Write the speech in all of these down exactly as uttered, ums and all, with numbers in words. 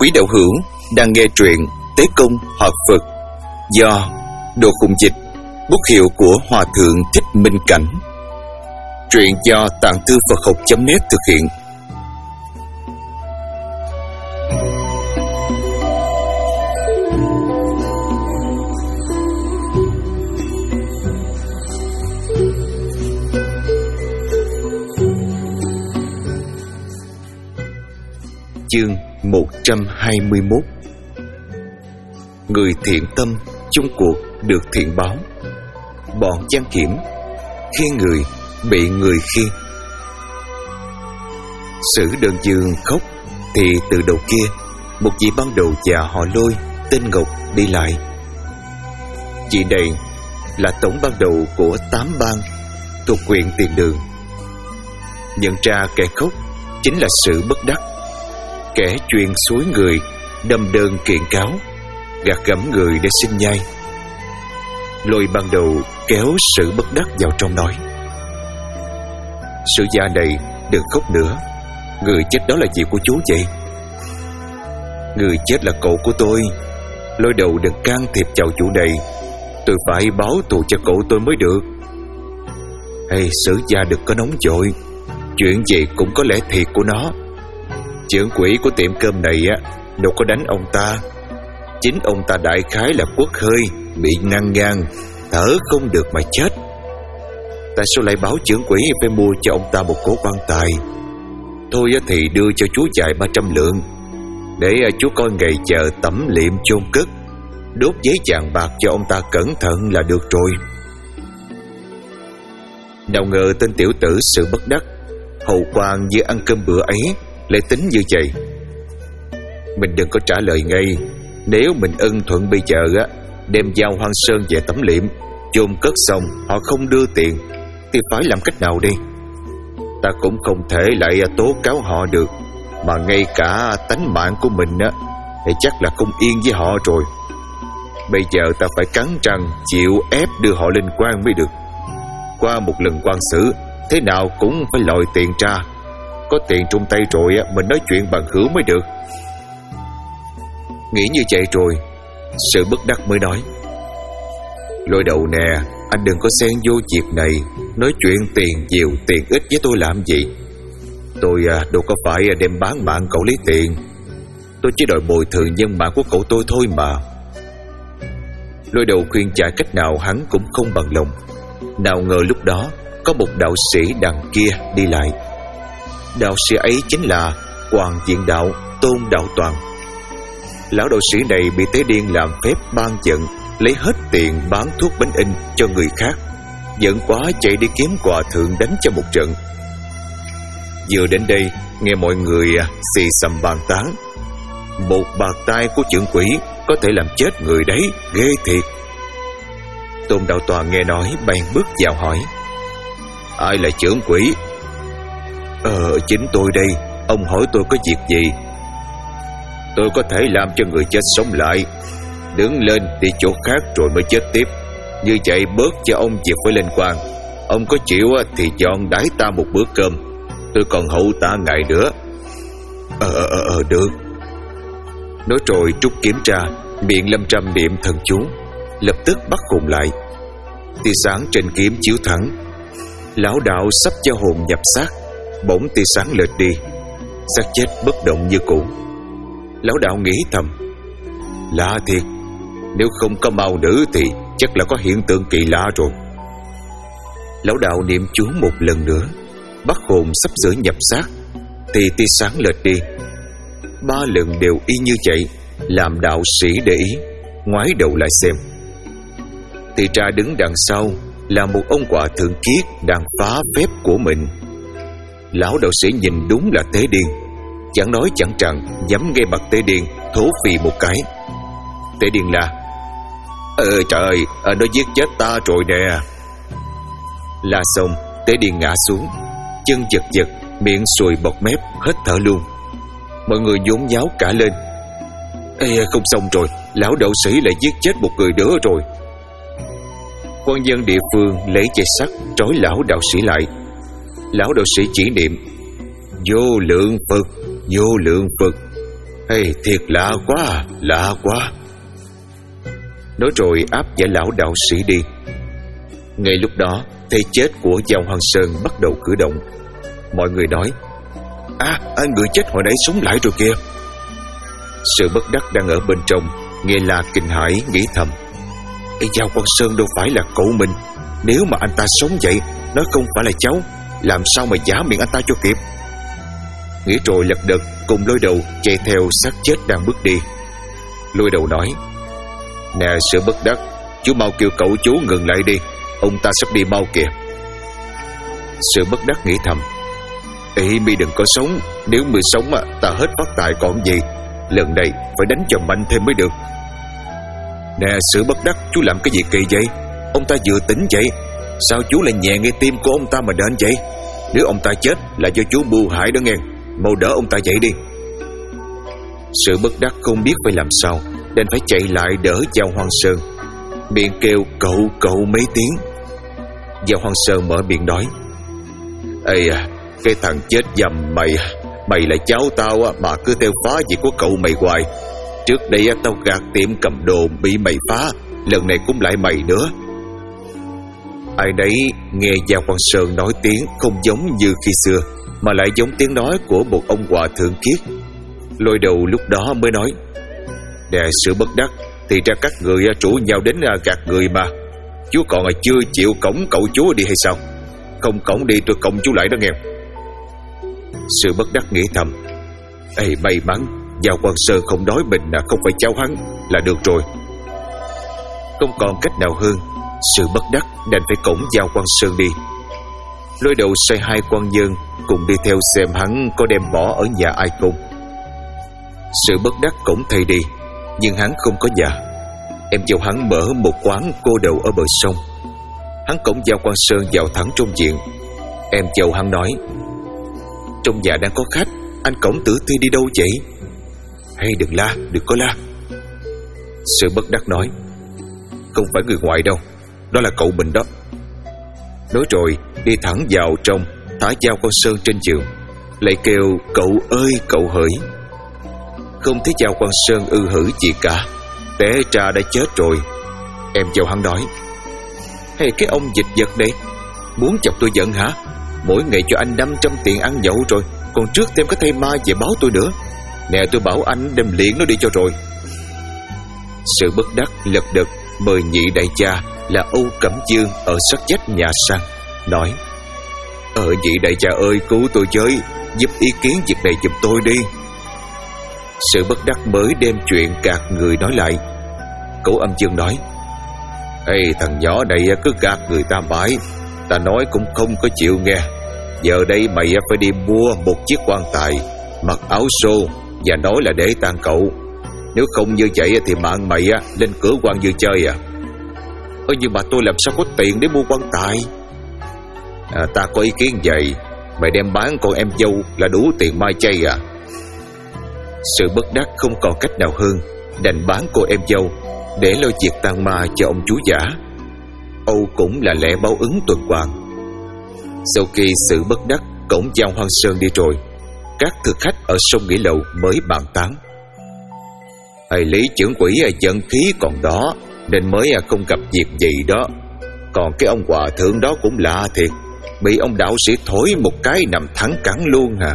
Quý đạo hữu đang nghe truyện Tế Công Hợp Phật do Đồ Khùng Dịch, bút hiệu của Hòa Thượng Thích Minh Cảnh. Truyện do Tạng Thư Phật Học chấm net thực hiện. Chương một trăm hai mươi mốt. Người thiện tâm chung cuộc được thiện báo. Bọn gian kiểm khiêng người bị người khiêng. Sử Đơn Dương khóc thì từ đầu kia một vị ban đầu già họ Lôi tên Ngọc đi lại. Chị này là tổng ban đầu của tám bang thuộc huyện Tiền Đường. Nhận ra kẻ khóc chính là Sử Bất Đắc, kẻ chuyên xúi người đâm đơn kiện cáo, gạt gẫm người để xin nhai. Lôi ban đầu kéo Sử Bất Đắc vào trong nói: "Sử gia này đừng khóc nữa, người chết đó là gì của chú vậy?" "Người chết là cậu của tôi. Lôi đầu đừng can thiệp vào chủ này, tôi phải báo thù cho cậu tôi mới được." "Hey, Sử gia đừng có nóng vội, chuyện gì cũng có lẽ thiệt của nó. Trưởng quỹ của tiệm cơm này á đâu có đánh ông ta. Chính ông ta đại khái là quất hơi, bị năng ngang, thở không được mà chết. Tại sao lại báo trưởng quỹ phải mua cho ông ta một cổ quan tài? Thôi thì đưa cho chú vài ba trăm lượng, để chú coi ngày chờ tẩm liệm chôn cất, đốt giấy vàng bạc cho ông ta cẩn thận là được rồi." Nào ngờ tên tiểu tử Sử Bất Đắc hầu quan vừa ăn cơm bữa ấy lại tính như vậy. Mình đừng có trả lời ngay. Nếu mình ưng thuận bây giờ á, đem giao Hoang Sơn về tẩm liệm, chôn cất xong họ không đưa tiền thì phải làm cách nào đi? Ta cũng không thể lại tố cáo họ được, mà ngay cả tánh mạng của mình á thì chắc là không yên với họ rồi. Bây giờ ta phải cắn răng chịu ép đưa họ lên quan mới được. Qua một lần quan xử thế nào cũng phải lòi tiền ra. Có tiền trong tay rồi á, mình nói chuyện bằng hữu mới được. Nghĩ như vậy rồi, Sử Bất Đắc mới nói: "Lôi đầu nè, anh đừng có xen vô việc này. Nói chuyện tiền nhiều tiền ít với tôi làm gì? Tôi à, đâu có phải đem bán mạng cậu lấy tiền. Tôi chỉ đòi bồi thường nhân mạng của cậu tôi thôi mà." Lôi đầu khuyên giải cách nào hắn cũng không bằng lòng. Nào ngờ lúc đó có một đạo sĩ đằng kia đi lại. Đạo sĩ ấy chính là Hoàng Diện Đạo Tôn Đạo Toàn. Lão đạo sĩ này bị Tế Điên làm phép ban giận, lấy hết tiền bán thuốc bánh in cho người khác, giận quá chạy đi kiếm hòa thượng đánh cho một trận. Vừa đến đây nghe mọi người xì xầm bàn tán: "Một bạt tay của trưởng quỹ có thể làm chết người đấy, ghê thiệt." Tôn Đạo Toàn nghe nói bèn bước vào hỏi: "Ai là trưởng quỹ?" "Ờ, chính tôi đây. Ông hỏi tôi có việc gì?" "Tôi có thể làm cho người chết sống lại, đứng lên đi chỗ khác rồi mới chết tiếp. Như vậy bớt cho ông việc phải lên quan. Ông có chịu thì dọn đãi ta một bữa cơm, tôi còn hậu tạ ngày nữa." Ờ ờ ờ được." Nói rồi rút kiếm ra, miệng lâm trăm niệm thần chú, lập tức bắt hồn lại. Tia sáng trên kiếm chiếu thẳng. Lão đạo sắp cho hồn nhập xác, bỗng tia sáng lệch đi, xác chết bất động như cũ. Lão đạo nghĩ thầm: lạ thiệt, nếu không có mao nữ thì chắc là có hiện tượng kỳ lạ rồi. Lão đạo niệm chú một lần nữa, bắt hồn sắp sửa nhập xác thì tia sáng lệch đi. Ba lần đều y như vậy, làm đạo sĩ để ý, ngoái đầu lại xem. Thì ra đứng đằng sau là một ông hòa thượng kiết đang phá phép của mình. Lão đạo sĩ nhìn đúng là Tế Điên, chẳng nói chẳng rằng nhắm ngay mặt Tế Điên thổ phì một cái. Tế Điên là: "Ờ trời, nó giết chết ta rồi nè." La xong, Tế Điên ngã xuống, chân giật giật, miệng sùi bọt mép, hết thở luôn. Mọi người nhốn nháo cả lên: "Ê, không xong rồi, lão đạo sĩ lại giết chết một người nữa rồi." Quan dân địa phương lấy dây sắt trói lão đạo sĩ lại. Lão đạo sĩ chỉ niệm: "Vô lượng Phật, vô lượng Phật." Ê, thiệt lạ quá, lạ quá. Nói rồi áp giải lão đạo sĩ đi. Ngay lúc đó, thầy chết của Giao Hoằng Sơn bắt đầu cử động. Mọi người nói: À, à người chết hồi nãy sống lại rồi kìa. Sự Bất Đắc đang ở bên trong nghe là kinh hãi, nghĩ thầm: Ê, Giao Hoằng Sơn đâu phải là cậu mình. Nếu mà anh ta sống vậy, nó không phải là cháu, làm sao mà giả miệng anh ta cho kịp. Nghĩ rồi lật đật cùng Lôi Đầu chạy theo xác chết đang bước đi. Lôi Đầu nói: Nè Sự Bất Đắc, chú mau kêu cậu chú ngừng lại đi, ông ta sắp đi mau kìa. Sự Bất Đắc nghĩ thầm: Ê, mi đừng có sống. Nếu mi sống à, ta hết phát tài còn gì. Lần này phải đánh cho mạnh thêm mới được. Nè Sự Bất Đắc, chú làm cái gì kỳ vậy? Ông ta vừa tỉnh vậy, sao chú lại nhẹ ngay tim của ông ta mà đến vậy? Nếu ông ta chết là do chú mưu hại đó nghe. Mau đỡ ông ta dậy đi. Sự Bất Đắc không biết phải làm sao, nên phải chạy lại đỡ Giao Hoằng Sơn, miệng kêu cậu cậu mấy tiếng. Giao Hoằng Sơn mở miệng nói: Ê à, cái thằng chết dầm mày, mày là cháu tao mà cứ theo phá việc của cậu mày hoài. Trước đây tao gạt tiệm cầm đồ bị mày phá, lần này cũng lại mày nữa. Ai đấy nghe Giao Hoằng Sơn nói tiếng không giống như khi xưa, mà lại giống tiếng nói của một ông hòa thượng kiết. Lôi Đầu lúc đó mới nói: Nè Sự Bất Đắc, thì ra các người rủ nhau đến gạt người mà. Chú còn chưa chịu cõng cậu chú đi hay sao? Không cõng đi tôi cõng chú lại đó nghe. Sự Bất Đắc nghĩ thầm: Ê, may mắn Giao Hoằng Sơn không nói mình là không phải cháu hắn là được rồi. Không còn cách nào hơn, Sự Bất Đắc đành phải cõng Giao Hoằng Sơn đi. Lôi Đầu sai hai quan nhân cùng đi theo xem hắn có đem bỏ ở nhà ai không. Sự Bất Đắc cõng thầy đi, nhưng hắn không có nhà. Em dâu hắn mở một quán cô đậu ở bờ sông. Hắn cõng Giao Hoằng Sơn vào thẳng trong viện. Em dâu hắn nói: Trong nhà đang có khách, anh cõng Tử Thi đi đâu vậy? Hay đừng la, đừng có la. Sự Bất Đắc nói: Không phải người ngoài đâu, đó là cậu mình đó. Nói rồi đi thẳng vào trong, thả Giao Hoằng Sơn trên giường, lại kêu cậu ơi cậu hỡi. Không thấy Giao Hoằng Sơn ư hử gì cả, té ra đã chết rồi. Em dâu hắn nói: Hay cái ông dịch vật đấy, muốn chọc tôi giận hả? Mỗi ngày cho anh năm trăm tiền ăn nhậu rồi, còn trước thêm cái thây ma về báo tôi nữa. Nè tôi bảo anh đem liền nó đi cho rồi. Sự Bất Đắc lật đật mời nhị đại gia là Âu Cẩm Dương ở sát vách nhà sang, nói: Ờ nhị đại gia ơi, cứu tôi với, giúp ý kiến việc này giùm tôi đi. Sự Bất Đắc mới đem chuyện gạt người nói lại. Cậu Âm Dương nói: Ê thằng nhỏ này cứ gạt người ta mãi, ta nói cũng không có chịu nghe. Giờ đây mày phải đi mua một chiếc quan tài, mặc áo xô và nói là để tang cậu. Nếu không như vậy thì mạng mày lên cửa quan dư chơi à. Ơ nhưng mà tôi làm sao có tiền để mua quan tài? À, ta có ý kiến vậy, mày đem bán con em dâu là đủ tiền mai chay à. Sự Bất Đắc không còn cách nào hơn, đành bán cô em dâu để lo việc tang ma cho ông chú giả. Âu cũng là lẽ báo ứng tuần hoàn. Sau khi Sự Bất Đắc cõng Giao Hoằng Sơn đi rồi, các thực khách ở sông Nghĩa Lậu mới bàn tán: Hay Lý trưởng quỹ giận khí còn đó, nên mới không gặp việc gì đó. Còn cái ông hòa thượng đó cũng lạ thiệt, bị ông đạo sĩ thổi một cái nằm thẳng cẳng luôn hả?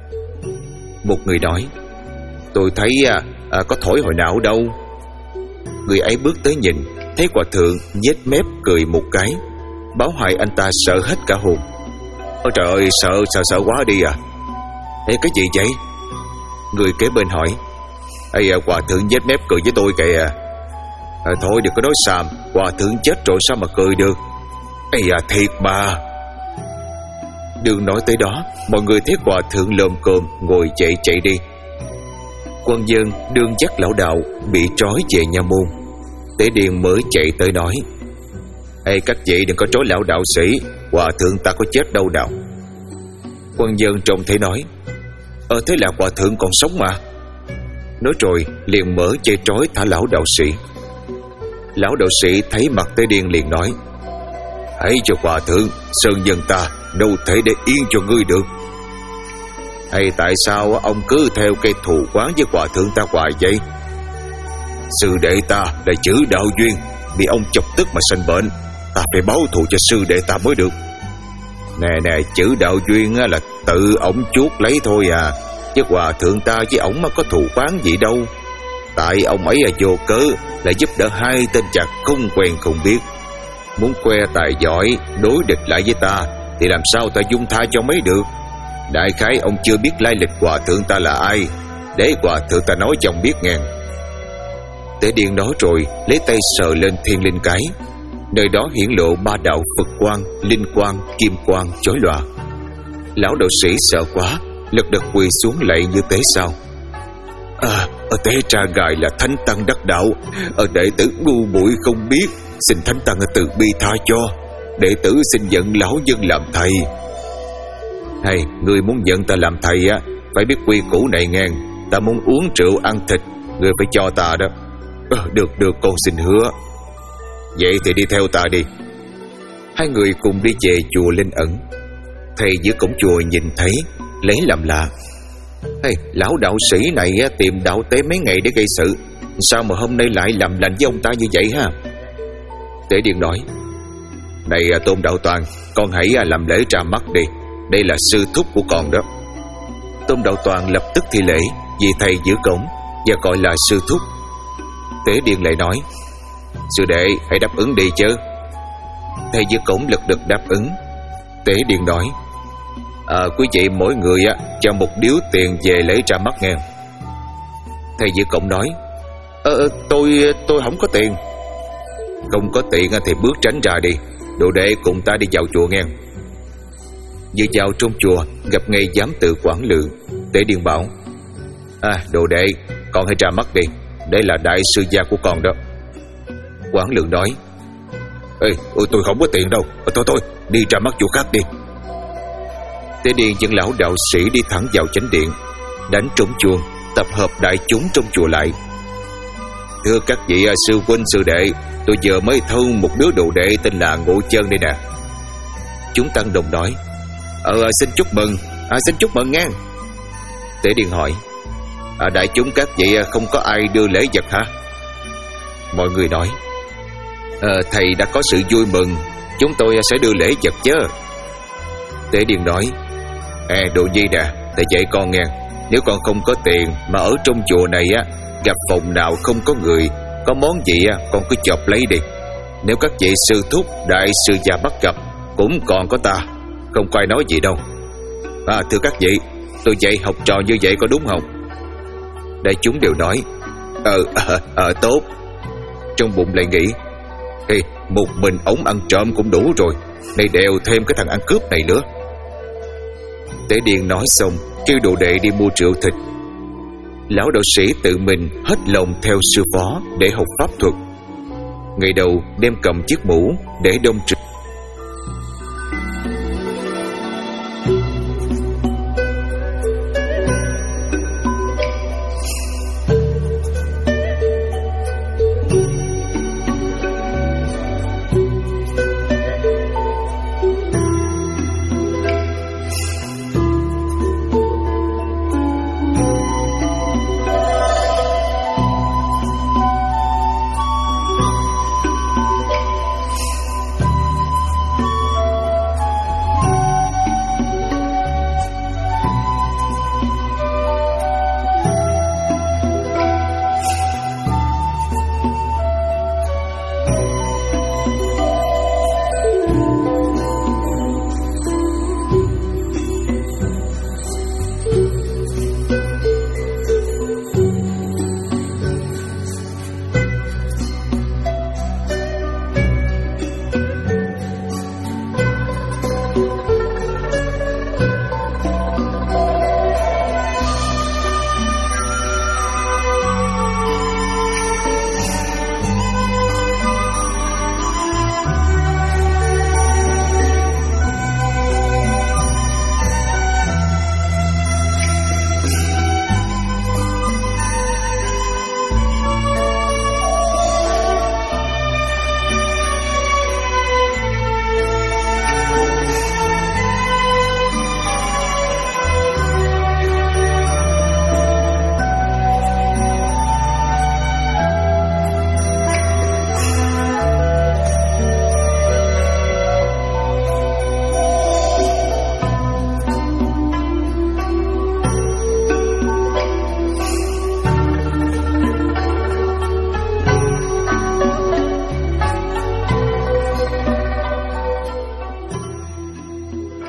Một người nói: Tôi thấy à, à, có thổi hồi nào đâu. Người ấy bước tới nhìn, thấy hòa thượng nhếch mép cười một cái, báo hại anh ta sợ hết cả hồn. Ôi trời ơi, sợ sợ sợ quá đi à. Ê cái gì vậy? Người kế bên hỏi: Ê à, hòa thượng nhếch mép cười với tôi kìa. À, thôi đừng có nói xàm, hòa thượng chết rồi sao mà cười được. Ê à thiệt mà. Đừng nói tới đó, mọi người thấy hòa thượng lồm cồm ngồi chạy chạy đi. Quan dân đương dắt lão đạo bị trói về nhà môn. Tế Điền mới chạy tới nói: Ê các vị đừng có trói lão đạo sĩ, hòa thượng ta có chết đâu nào. Quan dân trông thấy nói: Ờ thế là hòa thượng còn sống mà. Nói rồi liền mở dây trói thả lão đạo sĩ. Lão đạo sĩ thấy mặt Tế Điền liền nói: Hãy cho hòa thượng, sơn dân ta đâu thể để yên cho ngươi được. Hay tại sao ông cứ theo cây thù quán với hòa thượng ta hoài vậy? Sư đệ ta là chữ đạo duyên, bị ông chọc tức mà sanh bệnh, ta phải báo thù cho sư đệ ta mới được. Nè nè, chữ đạo duyên là tự ổng chuốt lấy thôi à, chứ hòa thượng ta với ổng có thù quán gì đâu. Tại ông ấy là vô cớ là giúp đỡ hai tên chặt không quen không biết, muốn khoe tài giỏi đối địch lại với ta, thì làm sao ta dung tha cho mấy được. Đại khái ông chưa biết lai lịch hòa thượng ta là ai, để hòa thượng ta nói cho ông biết nghe. Tế Điền nói rồi lấy tay sờ lên thiên linh cái, nơi đó hiển lộ ba đạo Phật quang, linh quang, kim quang chói lòa. Lão đạo sĩ sợ quá, lật đật quỳ xuống lạy như tế sao. À, ở tế tra gài là thánh tăng đắc đạo, ở đệ tử ngu muội không biết, xin thánh tăng từ bi tha cho, đệ tử xin nhận lão dân làm thầy. Hay, người muốn nhận ta làm thầy á, phải biết quy củ này ngang. Ta muốn uống rượu ăn thịt, người phải cho ta đó. À, được được, con xin hứa. Vậy thì đi theo ta đi. Hai người cùng đi về chùa Linh Ẩn. Thầy giữa cổng chùa nhìn thấy, lấy làm lạ. Hey, lão đạo sĩ này tìm đạo tế mấy ngày để gây sự, sao mà hôm nay lại làm lành với ông ta như vậy ha? Tế Điền nói: Này Tôn Đạo Toàn, con hãy làm lễ ra mắt đi, đây là sư thúc của con đó. Tôn Đạo Toàn lập tức thi lễ vì thầy giữ cổng và gọi là sư thúc. Tế Điền lại nói: Sư đệ hãy đáp ứng đi chứ. Thầy giữ cổng lật đật đáp ứng. Tế Điền nói: À, quý vị mỗi người á cho một điếu tiền về lễ ra mắt nghe. Thầy giữ cổng nói: Ờ, tôi tôi không có tiền. Không có tiền thì bước tránh ra đi, đồ đệ cùng ta đi vào chùa nghe. Vừa vào trong chùa gặp ngay giám tự quản lự. Tế Điền bảo: À, đồ đệ, con hãy ra mắt đi, đây là đại sư gia của con đó. Quản lự nói: Ê, ôi, tôi không có tiền đâu, thôi thôi, đi ra mắt chỗ khác đi. Tế Điền dẫn lão đạo sĩ đi thẳng vào chánh điện, đánh trống chuông, tập hợp đại chúng trong chùa lại. Thưa các vị sư huynh sư đệ, tôi vừa mới thâu một đứa đồ đệ tên là Ngộ Chân đây nè. Chúng tăng đồng nói: Ờ, xin chúc mừng, à, xin chúc mừng nghe. Tế Điền hỏi: à, đại chúng các vị không có ai đưa lễ vật hả? Mọi người nói: Ờ, thầy đã có sự vui mừng, chúng tôi sẽ đưa lễ vật chứ. Tế Điền nói: À, đồ nhi nè, thầy dạy con nghe, nếu con không có tiền mà ở trong chùa này á, gặp phòng nào không có người, có món gì á, con cứ chộp lấy đi. Nếu các vị sư thúc, đại sư gia bắt gặp, cũng còn có ta, không có ai nói gì đâu. À, thưa các vị, tôi dạy học trò như vậy có đúng không? Đại chúng đều nói: Ờ, ờ, ờ, tốt. Trong bụng lại nghĩ: Ê, một mình ổng ăn trộm cũng đủ rồi, này đèo thêm cái thằng ăn cướp này nữa. Tế Điền nói xong kêu đồ đệ đi mua rượu thịt. Lão đạo sĩ tự mình hết lòng theo sư phó để học pháp thuật. Ngày đầu đem cầm chiếc mũ để đông trực.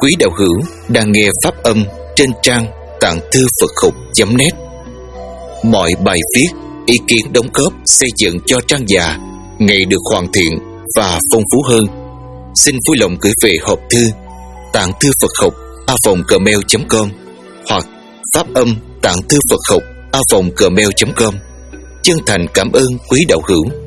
quý đạo hữu đang nghe pháp âm trên trang tạng thư Phật học chấm net. Mọi bài viết, ý kiến đóng góp xây dựng cho trang già ngày được hoàn thiện và phong phú hơn, xin vui lòng gửi về hộp thư tạng thư Phật học a vòng gmail chấm com hoặc pháp âm tạng thư Phật học a vòng gmail chấm com. Chân thành cảm ơn quý đạo hữu.